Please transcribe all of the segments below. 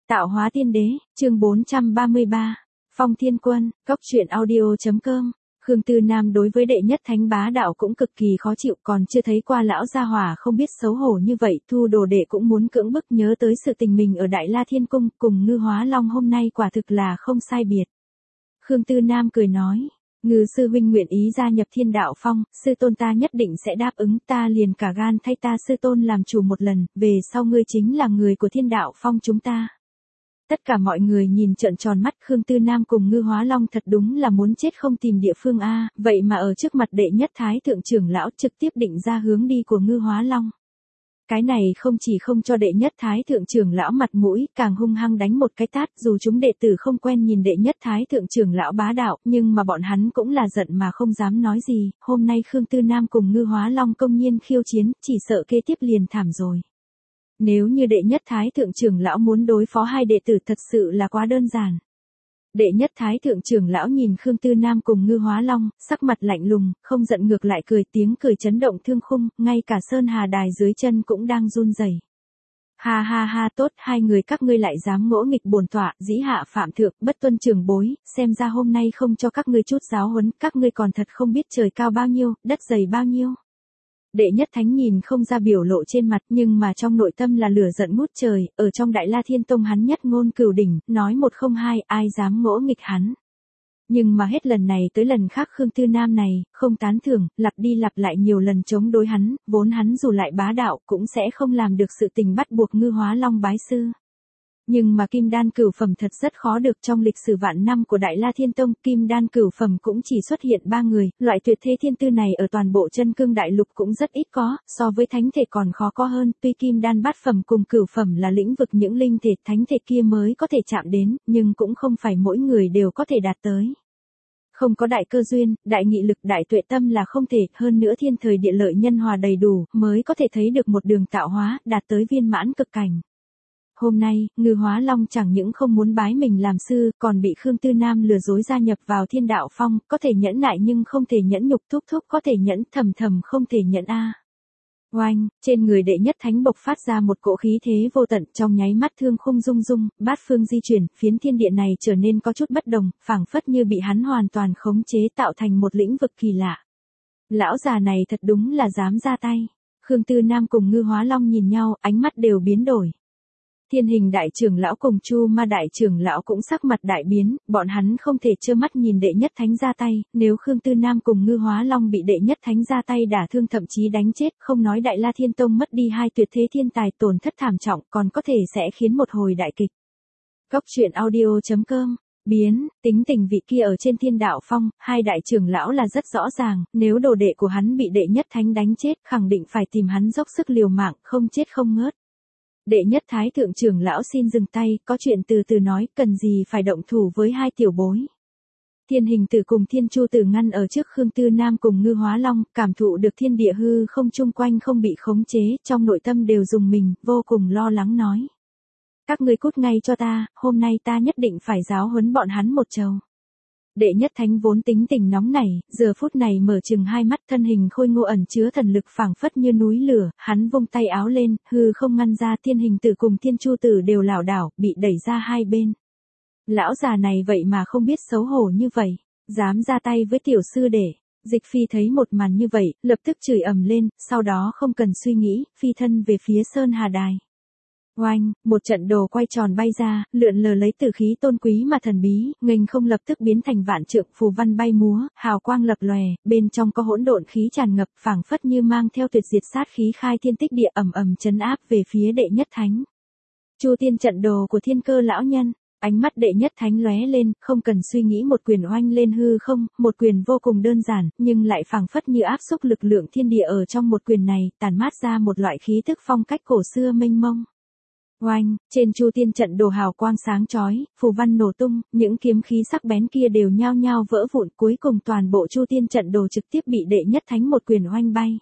Tạo hóa tiên đế, chương 433. Phong Thiên Quân, Cốc truyện audio.com. Khương Tư Nam đối với đệ nhất thánh bá đạo cũng cực kỳ khó chịu, còn chưa thấy qua lão gia hỏa không biết xấu hổ như vậy, thu đồ đệ cũng muốn cưỡng bức nhớ tới sự tình mình ở Đại La Thiên Cung, cùng Ngư Hóa Long hôm nay quả thực là không sai biệt. Khương Tư Nam cười nói, Ngư sư huynh nguyện ý gia nhập Thiên Đạo Phong, sư tôn ta nhất định sẽ đáp ứng, ta liền cả gan thay ta sư tôn làm chủ một lần, về sau ngươi chính là người của Thiên Đạo Phong chúng ta. Tất cả mọi người nhìn trợn tròn mắt, Khương Tư Nam cùng Ngư Hóa Long thật đúng là muốn chết không tìm địa phương a, vậy mà ở trước mặt đệ nhất thái thượng trưởng lão trực tiếp định ra hướng đi của Ngư Hóa Long. Cái này không chỉ không cho đệ nhất thái thượng trưởng lão mặt mũi, càng hung hăng đánh một cái tát, dù chúng đệ tử không quen nhìn đệ nhất thái thượng trưởng lão bá đạo, nhưng mà bọn hắn cũng là giận mà không dám nói gì, hôm nay Khương Tư Nam cùng Ngư Hóa Long công nhiên khiêu chiến, chỉ sợ kế tiếp liền thảm rồi. Nếu như đệ nhất thái thượng trưởng lão muốn đối phó hai đệ tử thật sự là quá đơn giản. Đệ nhất thái thượng trưởng lão nhìn Khương Tư Nam cùng Ngư Hóa Long, sắc mặt lạnh lùng, không giận ngược lại cười, tiếng cười chấn động thương khung, ngay cả Sơn Hà Đài dưới chân cũng đang run rẩy. Ha ha ha, tốt, hai người các ngươi lại dám ngỗ nghịch bổn tọa, dĩ hạ phạm thượng, bất tuân trưởng bối, xem ra hôm nay không cho các ngươi chút giáo huấn, các ngươi còn thật không biết trời cao bao nhiêu, đất dày bao nhiêu. Đệ nhất thánh nhìn không ra biểu lộ trên mặt, nhưng mà trong nội tâm là lửa giận ngút trời, ở trong Đại La Thiên Tông hắn nhất ngôn cửu đỉnh, nói một không hai, ai dám ngỗ nghịch hắn. Nhưng mà hết lần này tới lần khác Khương Tư Nam này, không tán thưởng, lặp đi lặp lại nhiều lần chống đối hắn, vốn hắn dù lại bá đạo cũng sẽ không làm được sự tình bắt buộc Ngư Hóa Long bái sư. Nhưng mà kim đan cửu phẩm thật rất khó được, trong lịch sử vạn năm của Đại La Thiên Tông, kim đan cửu phẩm cũng chỉ xuất hiện 3 người, loại tuyệt thế thiên tư này ở toàn bộ chân cương đại lục cũng rất ít có, so với thánh thể còn khó có hơn, tuy kim đan bát phẩm cùng cửu phẩm là lĩnh vực những linh thể thánh thể kia mới có thể chạm đến, nhưng cũng không phải mỗi người đều có thể đạt tới. Không có đại cơ duyên, đại nghị lực, đại tuệ tâm là không thể, hơn nữa thiên thời địa lợi nhân hòa đầy đủ, mới có thể thấy được một đường tạo hóa, đạt tới viên mãn cực cảnh. Hôm nay, Ngư Hóa Long chẳng những không muốn bái mình làm sư, còn bị Khương Tư Nam lừa dối gia nhập vào Thiên Đạo Phong, có thể nhẫn nại nhưng không thể nhẫn nhục, thúc thúc có thể nhẫn, thầm thầm không thể nhẫn a. Oanh, trên người đệ nhất thánh bộc phát ra một cỗ khí thế vô tận, trong nháy mắt thương khung rung rung, bát phương di chuyển, phiến thiên địa này trở nên có chút bất đồng, phảng phất như bị hắn hoàn toàn khống chế tạo thành một lĩnh vực kỳ lạ. Lão già này thật đúng là dám ra tay. Khương Tư Nam cùng Ngư Hóa Long nhìn nhau, ánh mắt đều biến đổi. Thiên Hình đại trưởng lão cùng Chu Ma đại trưởng lão cũng sắc mặt đại biến, bọn hắn không thể trơ mắt nhìn đệ nhất thánh ra tay, nếu Khương Tư Nam cùng Ngư Hóa Long bị đệ nhất thánh ra tay đả thương thậm chí đánh chết, không nói Đại La Thiên Tông mất đi hai tuyệt thế thiên tài tổn thất thảm trọng, còn có thể sẽ khiến một hồi đại kịch. Cốc truyện audio.com. Biến, tính tình vị kia ở trên Thiên Đạo Phong, hai đại trưởng lão là rất rõ ràng, nếu đồ đệ của hắn bị đệ nhất thánh đánh chết, khẳng định phải tìm hắn dốc sức liều mạng, không chết không ngớt. Đệ nhất thái thượng trưởng lão xin dừng tay, có chuyện từ từ nói, cần gì phải động thủ với hai tiểu bối. Thiên Hình Tử cùng Thiên Chu Tử ngăn ở trước Khương Tư Nam cùng Ngư Hóa Long, cảm thụ được thiên địa hư không chung quanh không bị khống chế, trong nội tâm đều rùng mình, vô cùng lo lắng nói. Các ngươi cút ngay cho ta, hôm nay ta nhất định phải giáo huấn bọn hắn một trầu. Đệ nhất thánh vốn tính tình nóng nảy, giờ phút này mở chừng hai mắt, thân hình khôi ngô ẩn chứa thần lực phảng phất như núi lửa, hắn vung tay áo lên, hư không ngăn ra, Thiên Hình Tử cùng Thiên Chu Tử đều lảo đảo, bị đẩy ra hai bên. Lão già này vậy mà không biết xấu hổ như vậy, dám ra tay với tiểu sư đệ. Dịch Phi thấy một màn như vậy, lập tức chửi ầm lên, sau đó không cần suy nghĩ, phi thân về phía Sơn Hà Đài. Oanh, một trận đồ quay tròn bay ra, lượn lờ lấy tử khí tôn quý mà thần bí, nghênh không lập tức biến thành vạn trượng phù văn bay múa, hào quang lập lòe, bên trong có hỗn độn khí tràn ngập, phảng phất như mang theo tuyệt diệt sát khí khai thiên tích địa, ầm ầm trấn áp về phía đệ nhất thánh. Chu Tiên trận đồ của Thiên Cơ lão nhân, ánh mắt đệ nhất thánh lóe lên, không cần suy nghĩ một quyền oanh lên hư không, một quyền vô cùng đơn giản, nhưng lại phảng phất như áp xúc lực lượng thiên địa ở trong một quyền này, tản mát ra một loại khí thức phong cách cổ xưa mênh mông. Oanh, trên Chu Tiên trận đồ hào quang sáng chói, phù văn nổ tung, những kiếm khí sắc bén kia đều nhao nhao vỡ vụn, cuối cùng toàn bộ Chu Tiên trận đồ trực tiếp bị đệ nhất thánh một quyền oanh bay.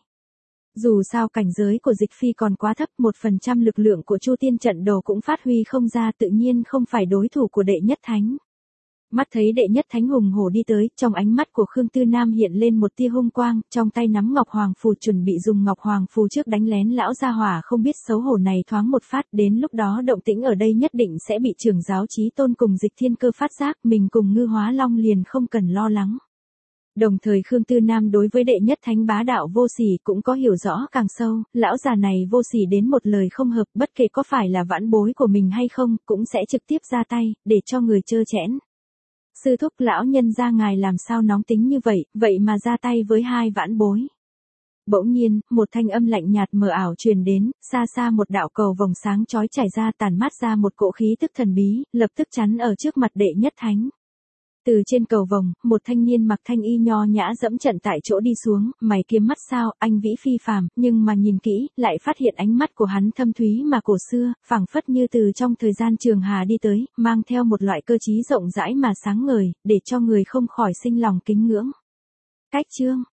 Dù sao cảnh giới của Dịch Phi còn quá thấp, 1% lực lượng của Chu Tiên trận đồ cũng phát huy không ra, tự nhiên không phải đối thủ của đệ nhất thánh. Mắt thấy đệ nhất thánh hùng hổ đi tới, trong ánh mắt của Khương Tư Nam hiện lên một tia hung quang, trong tay nắm ngọc hoàng phù chuẩn bị dùng ngọc hoàng phù trước đánh lén lão gia hỏa không biết xấu hổ này thoáng một phát, đến lúc đó động tĩnh ở đây nhất định sẽ bị trưởng giáo Chí Tôn cùng Dịch Thiên Cơ phát giác, mình cùng Ngư Hóa Long liền không cần lo lắng. Đồng thời Khương Tư Nam đối với đệ nhất thánh bá đạo vô sỉ cũng có hiểu rõ càng sâu, lão già này vô sỉ đến một lời không hợp, bất kể có phải là vãn bối của mình hay không, cũng sẽ trực tiếp ra tay, để cho người trơ chẽn. Sư thúc lão nhân gia ngài làm sao nóng tính như vậy, vậy mà ra tay với hai vãn bối. Bỗng nhiên, một thanh âm lạnh nhạt mờ ảo truyền đến, xa xa một đạo cầu vòng sáng chói trải ra tản mát ra một cỗ khí tức thần bí, lập tức chắn ở trước mặt đệ nhất thánh. Từ trên cầu vòng, một thanh niên mặc thanh y nho nhã dẫm trận tại chỗ đi xuống, mày kiếm mắt sao, anh vĩ phi phàm, nhưng mà nhìn kỹ, lại phát hiện ánh mắt của hắn thâm thúy mà cổ xưa, phảng phất như từ trong thời gian trường hà đi tới, mang theo một loại cơ trí rộng rãi mà sáng ngời, để cho người không khỏi sinh lòng kính ngưỡng. Cách chương